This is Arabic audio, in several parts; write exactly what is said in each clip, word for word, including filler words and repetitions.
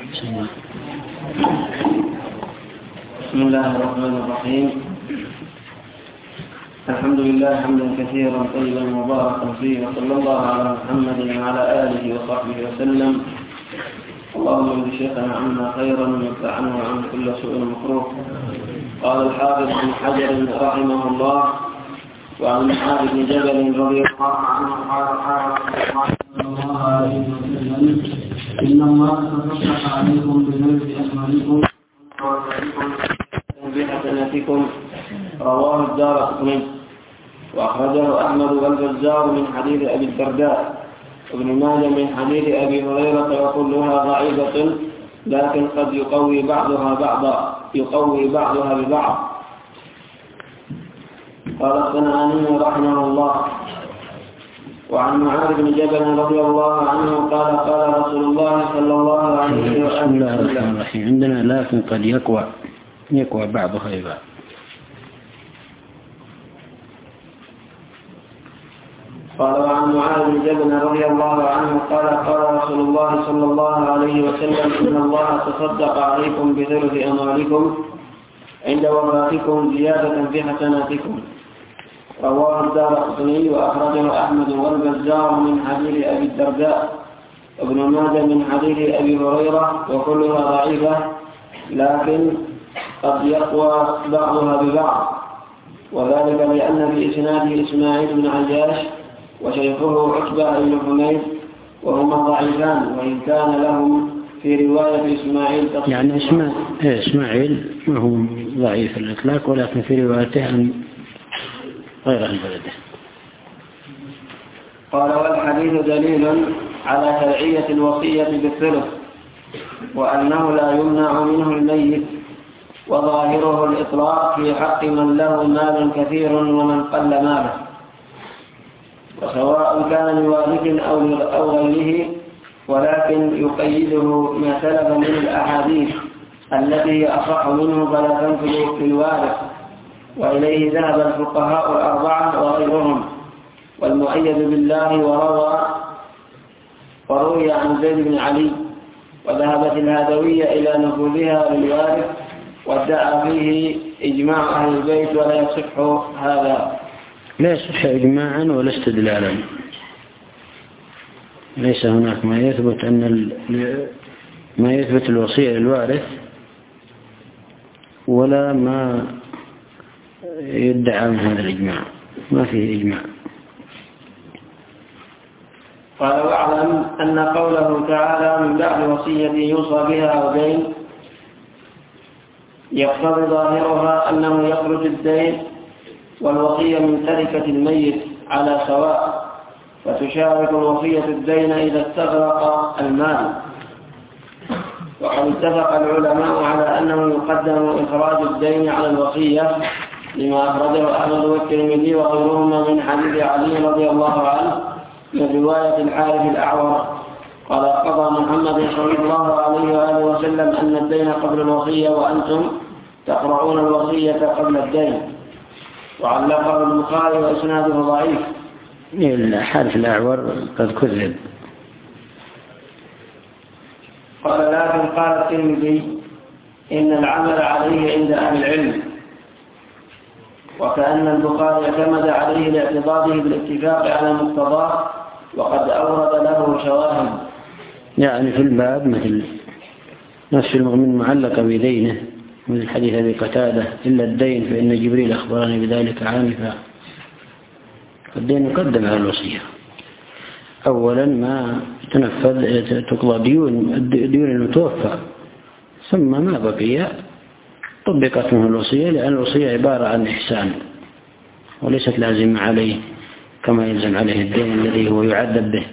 بسم الله الرحمن الرحيم. الحمد لله حمدا كثيرا طيبا مباركا فيه، وصلى الله على محمد وعلى آله وصحبه وسلم. اللهم اجز شيخنا عنا خيرا وادفع عنه عن كل سوء مكروه. قال الحافظ بن حجر رحمه الله: وعن معاذ بن جبل رضي الله عنه قال قال صلى الله عليه وسلم: إن الله تصدق عليكم بذنب أموالكم بحسناتكم. رواه الدارقطني وأخرجه أحمد والبزار من حديث أبي الدرداء، وابن ماجه من حديث أبي هريرة، وكلها ضعيفة لكن قد يقوي بعضها بعضا يقوي بعضها ببعض. قال الصنعاني رحمه الله: وعن معاذ بن جبل رضي الله عنه قال قال رسول الله صلى الله عليه وسلم: بسم الله الرحمن الرحيم. عندنا لكن قد يقوى يقوى بعضها ببعض. قال وعن معاذ بن جبل رضي الله عنه قال قال رسول الله صلى الله عليه وسلم: إن الله تصدق عليكم بثلث أموالكم عند وفاتكم زيادة في حسناتكم. رواه الدارقطني وأخرجه أحمد والبزار من حديث أبي الدرداء، وابن ماجه من حديث أبي هريرة، وكلها ضعيفة لكن قد يقوى بعضها ببعض، وذلك لأن في إسناده إسماعيل بن عياش وشيخه عتبة بن حميد وهما ضعيفان، وإن كان لهم في رواية إسماعيل يعني إسماعيل إسماعيل هو ضعيف الإطلاق، ولكن في روايته عن غير البلده. قال: والحديث دليل على شرعية الوصية بالثلث، وأنه لا يمنع منه الميت، وظاهره الإطلاق في حق من له مال كثير ومن قل ماله، وسواء كان لوارث أو غيره، ولكن يقيده ما سلف من الأحاديث التي هي أصح منه فلا تنفذ في الوارث، وإليه ذهب الفقهاء الأربعة وغيرهم، والمؤيد بالله وروى وروي عن زيد بن علي. وذهبت الهادوية إلى نفوذها للوارث، وادعى فيه إجماع أهل البيت، ولا يصح هذا. لا يصح إجماعا ولا استدلالا. ليس هناك ما يثبت أن ما يثبت الوصية للوارث، ولا ما يدعى من هذا الإجماع، ما فيه إجماع. قال: واعلم أن قوله تعالى: من بعد وصية يوصى بها أو دين، يقتضي ظاهرها أنه يخرج الدين والوصية من تركة الميت على سواء، فتشارك الوصية الدين إذا استغرق المال. وقد اتفق العلماء على أنه يقدم إخراج الدين على الوصية، لما أخرجه أحمد والترمذي وغيرهما من حديث علي رضي الله عنه من رواية الحارث الأعور قال: قضى محمد صلى الله عليه وآله وسلم أن الدين قبل الوصية، وأنتم تقرؤون الوصية قبل الدين. وعلقه البخاري وإسناده ضعيف. الحارث الأعور قد كذب. قال: لكن قال الترمذي إن العمل عليه عند أهل العلم، وكأن البخاري اعتمد عليه لاعتضاده بالاتفاق على مقتضاه، وقد أورد له شواهد. يعني في الباب مثل نفس المؤمن معلق بدينه، مثل حديث أبي قتادة: إلا الدين فإن جبريل أخبرني بذلك عنفا. الدين يقدم على الوصية. أولا ما تنفذ تقضى ديون ديون المتوفى، ثم ما بقي طبقت منه الوصية، لأن الوصية عبارة عن إحسان وليست لازمة عليه كما يلزم عليه الدين الذي هو يعذب به.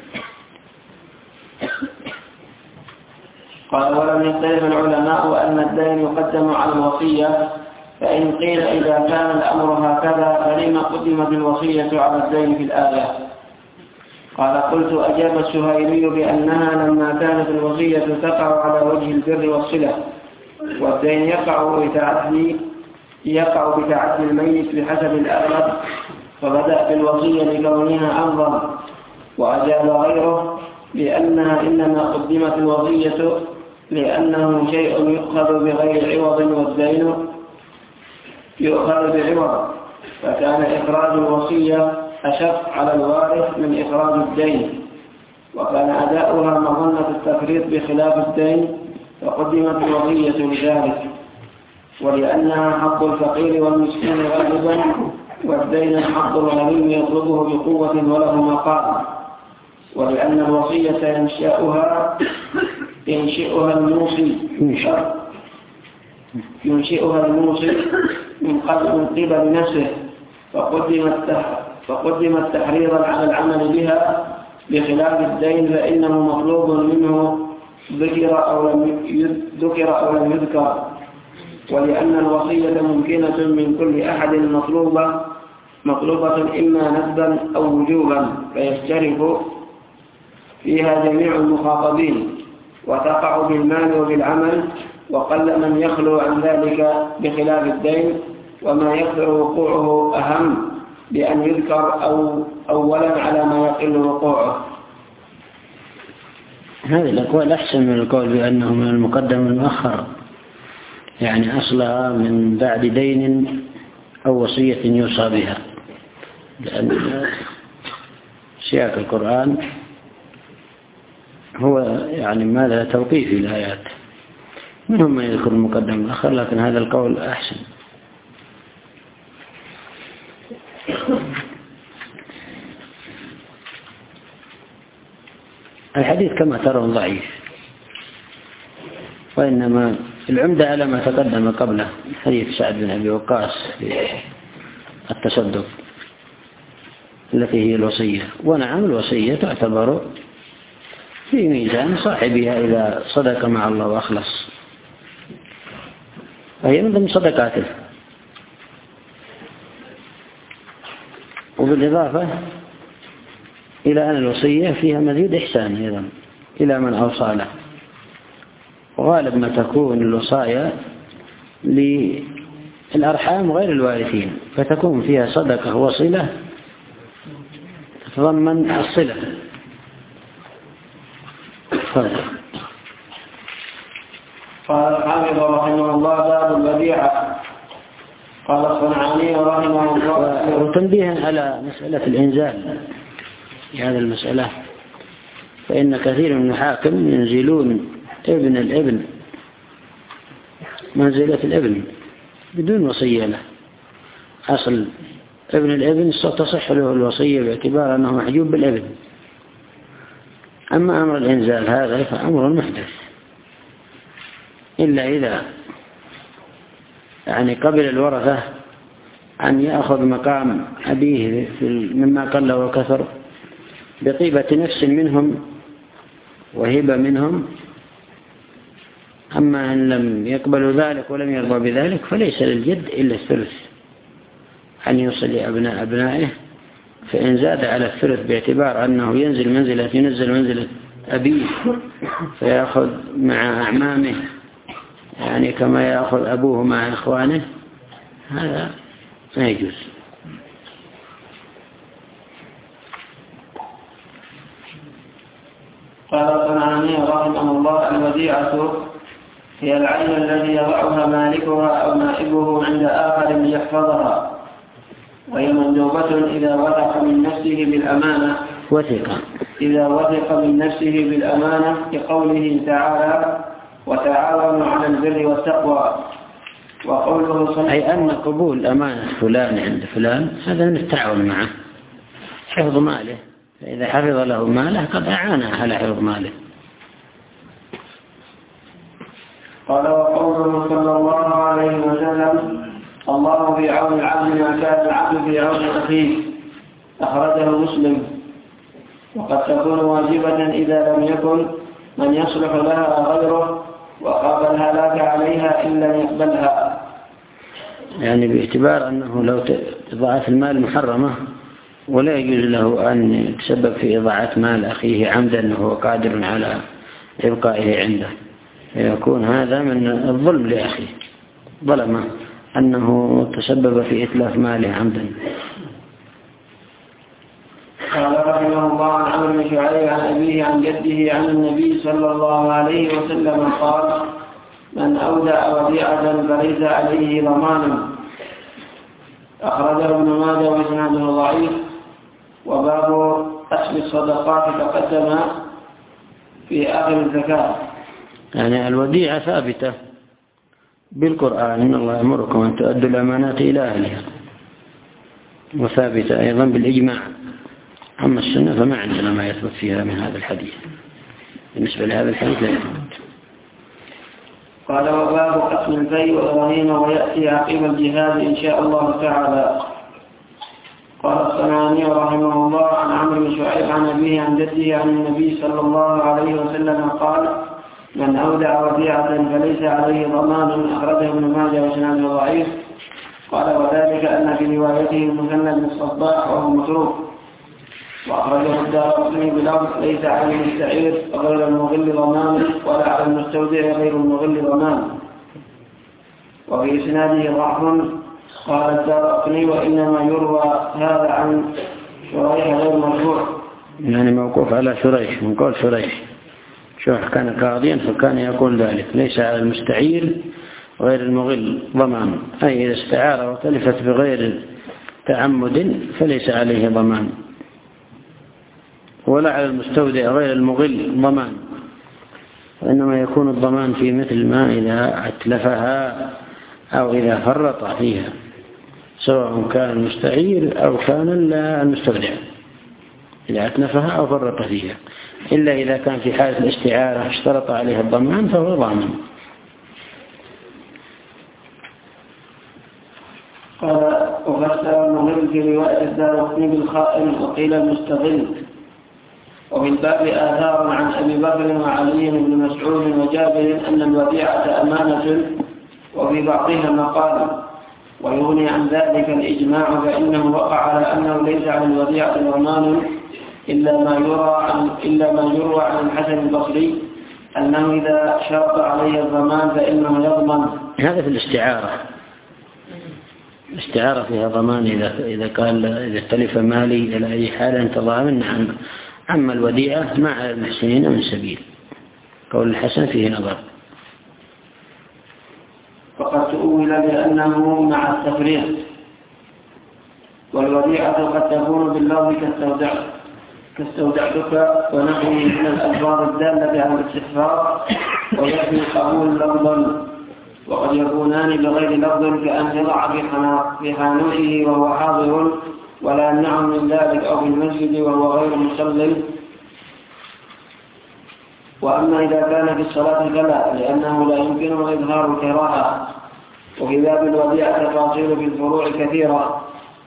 قال: ولم يختلف العلماء أن الدين يقدم على الوصية، فإن قيل إذا كان الأمر هكذا فلما قدمت الوصية على الدين في الآية؟ قال: قلت: أجاب السهيلي بأنها لما كانت الوصية تقع على وجه البر والصلة، والدين يقع بتعدي يقع بتعدي الميت بحسب الأغلب، فبدأ بالوصية لكونها أفضل، وأجاب غيره بأنها إنما قدمت الوصية لأنه شيء يؤخذ بغير عوض والدين يؤخذ بعوض، فكان إخراج الوصية أشق على الوارث من إخراج الدين، وكان أداؤها مظنة التفريط بخلاف الدين، فقدمت الوصية لذلك. ولأنها حق الفقير والمسكين غالبا، والدين الحق الغني يطلبه بقوة وله مقام. ولأن الوصية ينشأها ينشئها الموصي ينشئها الموصي من قبل نفسه، فقدمت تحريضا على العمل بها بخلاف الدين، فإنه مطلوب منه ذكر أو لم ذكر أو لم يذكر. ولأن الوصية ممكنة من كل أحد مطلوبة مطلوبة إما ندبا أو وجوبا، فيشترك فيها جميع المخاطبين، وتقع بالمال وبالعمل، وقل من يخلو عن ذلك بخلاف الدين. وما يكثر وقوعه أهم بأن يذكر أو أولا على ما يقل وقوعه. هذه الأقوال أحسن من القول بأنه من المقدم والمؤخر، يعني أصلها من بعد دين أو وصية يوصى بها، لأن سياق القرآن هو يعني ماذا توقيف الآيات، منهم من يذكر المقدم والمؤخر، لكن هذا القول أحسن. الحديث كما ترون ضعيف، وإنما العمدة على ما تقدم قبله، حديث سعد بن أبي وقاص في التصدق التي هي الوصية. ونعم الوصية تعتبر في ميزان صاحبها إذا صدق مع الله وأخلص، وهي من ضمن صدقاته. وبالإضافة إلى أن الوصية فيها مزيد إحسان أيضا إلى من أوصى له، وغالب ما تكون الوصايا للأرحام غير الوارثين، فتكون فيها صدقة وصلة تتضمن الصلة. قال الحافظ رحمه الله: باب الوديعة. قال الصنعاني رحمه الله. وتنبيها على مسألة الإنزال في هذه المسألة، فإن كثير من الحاكم ينزلون ابن الابن منزلة الابن بدون وصية له. أصل ابن الابن تصح له الوصية باعتبار أنه محجوب بالابن. أما أمر الإنزال هذا فأمر محدث، إلا إذا يعني قبل الورثة أن يأخذ مقام أبيه مما قل وكثر بطيبة نفس منهم وهبة منهم. أما أن لم يقبلوا ذلك ولم يرضى بذلك فليس للجد إلا الثلث، أن يوصل لأبناء أبنائه، فإن زاد على الثلث باعتبار أنه ينزل منزلة ينزل منزلة أبيه فيأخذ مع أعمامه، يعني كما يأخذ أبوه مع إخوانه، هذا ما يجوز. قال الصنعاني رحمه الله: الوديعة هي العين الذي يضعها مالكها أو نائبه عند آخر ليحفظها، وهي مندوبة إذا وثق من نفسه بالأمانة وثق إذا وثق من نفسه بالأمانة كقوله تعالى: وتعاونوا على البر والتقوى. وقوله صلى أي أن قبول أمانة فلان عند فلان هذا من التعاون معه، حفظ ماله، فإذا حفظ له ماله قد أعانه على حفظ ماله. قال: وقوله صلى الله عليه وسلم: الله في عون العبد ما كان العبد في عون أخيه، أخرجه مسلم. وقد تكون واجبة إذا لم يكن من يصلح لها غيره وخاف الهلاك عليها إن لم يقبلها، يعني باعتبار أنه لو إضاعة المال محرمة ولا يجوز له أن يتسبب في إضاعة مال أخيه عمدا وهو قادر على إبقائه عنده، فيكون هذا من الظلم لأخيه، ظلمه أنه تسبب في إتلاف ماله عمدا. قال رحمه الله عن عمرو بن شعيب عن أبيه عن جده عن النبي صلى الله عليه وسلم قال: من أودع وديعة فليس عليه ضمان. أخرجه ابن ماجه وإسناده ضعيف. وباب قسم الصدقات تقدم في آخر الزكاة. يعني الوديعة ثابتة بالقرآن: إن الله يأمركم أن تؤدوا الأمانات إلى أهلها، وثابتة أيضا بالإجماع. أما السنة فما عندنا ما يثبت فيها من هذا الحديث. بالنسبة لهذا الحديث لا يثبت. قال: وباب قسم الفيء والغنيمة ويأتي عقيم الجهاد إن شاء الله تعالى. قال الصنعاني رحمه الله عن عمرو بن شعيب عن أبيه عن جده عن النبي صلى الله عليه وسلم قال: من أودع وديعة فليس عليه ضمان. أخرجه ابن ماجه وإسناده ضعيف. قال: وذلك أن في روايته المثنى بن الصباح وهو متروك. وأخرجه الدارقطني بلفظ: ليس على المستعير غير المغل ضمان، ولا على المستودع غير المغل ضمان. وفي إسناده ضعف. قال الدارقطني: وإنما يروى هذا عن شريح غير مرفوع. يعني موقوف على شريح، من قول شريح. شريح كان قاضيا فكان يقول ذلك: ليس على المستعير غير المغل ضمان، أي إذا استعار وتلفت بغير تعمد فليس عليه ضمان، ولا على المستودع غير المغل ضمان. وإنما يكون الضمان في مثل ما إذا أتلفها أو إذا فرط فيها، سواء كان المستعير أو كان المستودع، إذا أتلفها أو فرط فيها. إلا إذا كان في حالة الاستعارة اشترط عليها الضمان فهو ضامن. قال: وفسر المغل في رواية الدارقطني بالخائن وقيل المستغل. وفي الباب آثار عن أبي بكر وعلي بن مسعود وجابر أن الوديعة أمانة، وفي بعضها مقال. ويغني عن ذلك الإجماع، فإنه وقع على أنه ليس على الوديعة ضمان إلا ما يروى عن إلا ما يروى عن الحسن البصري أنه إذا شرط عليه الضمان فإنه يضمن. هذا في الاستعارة. الاستعارة فيها ضمان إذا إذا قال إذا تلف مالي إلى أي حال أنت ضامن عنه. أما الوديعة مع المحسنين من سبيل. قول الحسن فيه نظر. فقد تؤول بأنه مع التفريق. والوديعة قد تكون باللفظ كاستودع كاستودعتك ونحوه من الألفاظ الدالة على الاستحقاق، ويكفي قبول لفظا. وقد يكونان بغير لفظ كأن يضع في حانوته وهو حاضر ولا يمنع من ذلك، أو في المسجد وهو غير مصلي. وأما إذا كان في الصلاة فلا، لأنه لا يمكن إظهار الكراهة. وفي باب الوديعة تفاصيل في الفروع كثيرة.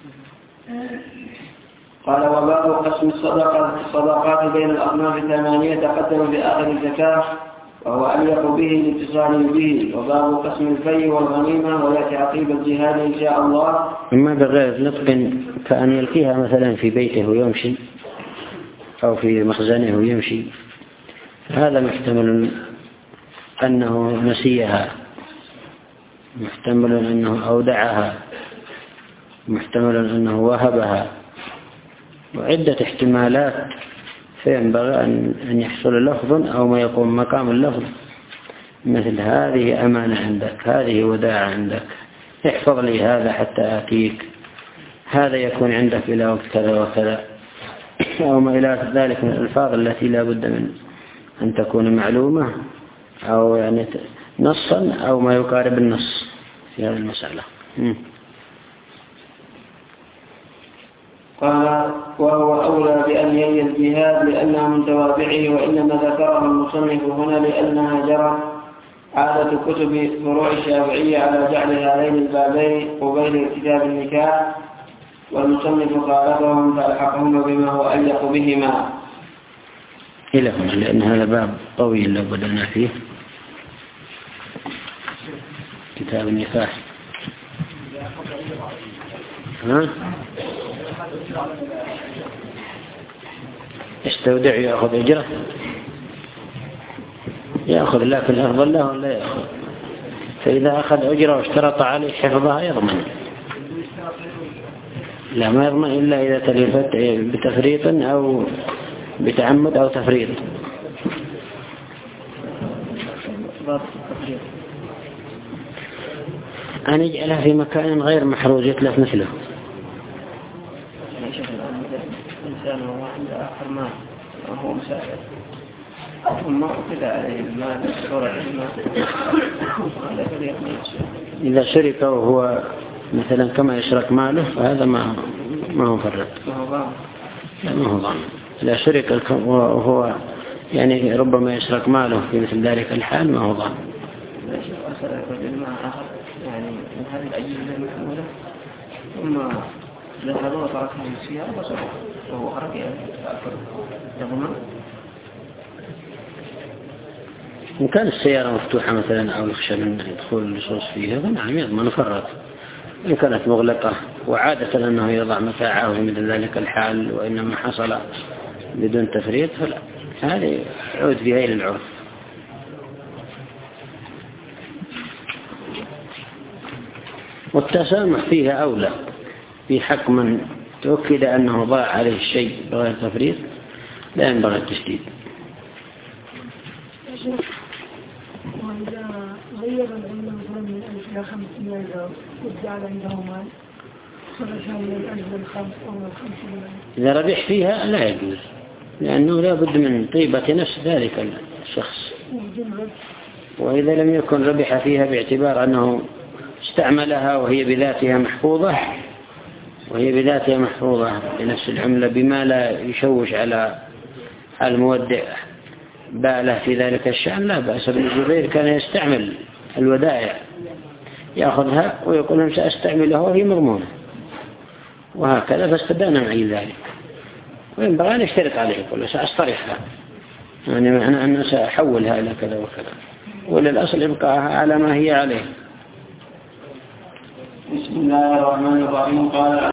قال: وباب قسم الصدقة الصدقات بين الأصناف الثمانية تقدم في آخر الزكاة، وهو أليق به لاتصاله به. وباب قسم الفي والغنيمة ويأتي عقيب الجهاد إن شاء الله. إما بغير نطق كأن يلقيها مثلا في بيته ويمشي، أو في مخزنه ويمشي، هذا محتمل أنه نسيها، محتمل أنه أودعها، محتمل أنه وهبها، وعدة احتمالات، فينبغي أن يحصل لفظ أو ما يقوم مقام اللفظ. مثل: هذه أمانة عندك، هذه وداعة عندك، احفظ لي هذا حتى آتيك، هذا يكون عندك إلى وقت كذا وكذا، أو ما إلى ذلك من الألفاظ التي لا بد من أن تكون معلومة، أو يعني نصا أو ما يقارب النص في هذه المسألة. قال: وهو أولى بأن يلي الجهاد لأنه من توابعه، وإنما ذكره المصنف هنا لأنها جرت عادة كتب فروع الشافعية على جعل هذين البابين قبيل كتاب النكاح، والمصنف خالفهم فألحقهم بما هو أليق بهما. إلى هنا، لأن هذا باب طويل لو بدأنا فيه. كتاب النكاح. ها؟ استودع يأخذ أجره، يأخذ، لكن أفضل له ولا يأخذ. فإذا أخذ أجره واشترط عليه حفظها يضمن. لا ما يضمن إلا إذا تلفت بتفريط أو بتعمد أو تفريط. أن يجعلها في مكان غير محروز يتلف مثله. يعني شوف الآن إنسان هو عنده آخر مال وهو مسافر ثم أخذ عليه المال صورة المال هذا فليقضي. إذا شرك وهو مثلا كما يشرك ماله فهذا ما ما هو فرط. ما هو ضامن. لا ما هو ضامن. إذا شرك وهو يعني ربما يشرك ماله في مثل ذلك الحال ما هو ضامن. لا شيء أصل رجل مع آخر يعني من هذه الأجهزة المحمولة ثم ذهبوا وتركها في السيارة وصروا وهو خرج يأكل يضمن. إن كان السيارة مفتوحة مثلا أو يخشى من دخول اللصوص فيها فنعم يضمن فرط. إن كانت مغلقة وعادة أنه يضع متاعه في مثل ذلك الحال وإنما حصل بدون تفريط فلا هذه يعود فيها إلى العرف. والتسامح فيها أولى في حق من تؤكد أنه ضاع عليه الشيء بغير تفريط لا ينبغي التشديد. وإذا غير العلم مثلا من ألف إلى خمسمائة وجعل عنده مال خرج من الألف للخمس أو من الخمس إلى إذا ربح فيها لا يجوز لأنه لا بد من طيبة نفس ذلك الشخص. وإذا لم يكن ربح فيها باعتبار أنه استعملها وهي بذاتها محفوظة وهي بذاتها محفوظة بنفس العملة بما لا يشوش على المودع باله في ذلك الشأن لا بأس. ابن الزبير كان يستعمل الودائع يأخذها ويقول لهم سأستعملها وهي مضمونة وهكذا فاستدان معي ذلك. وينبغي أن يشترط عليه يقول سأصطرحها يعني معنى أنه سأحولها إلى كذا وكذا وللأصل إبقاءها على ما هي عليه. بسم الله الرحمن الرحيم. قال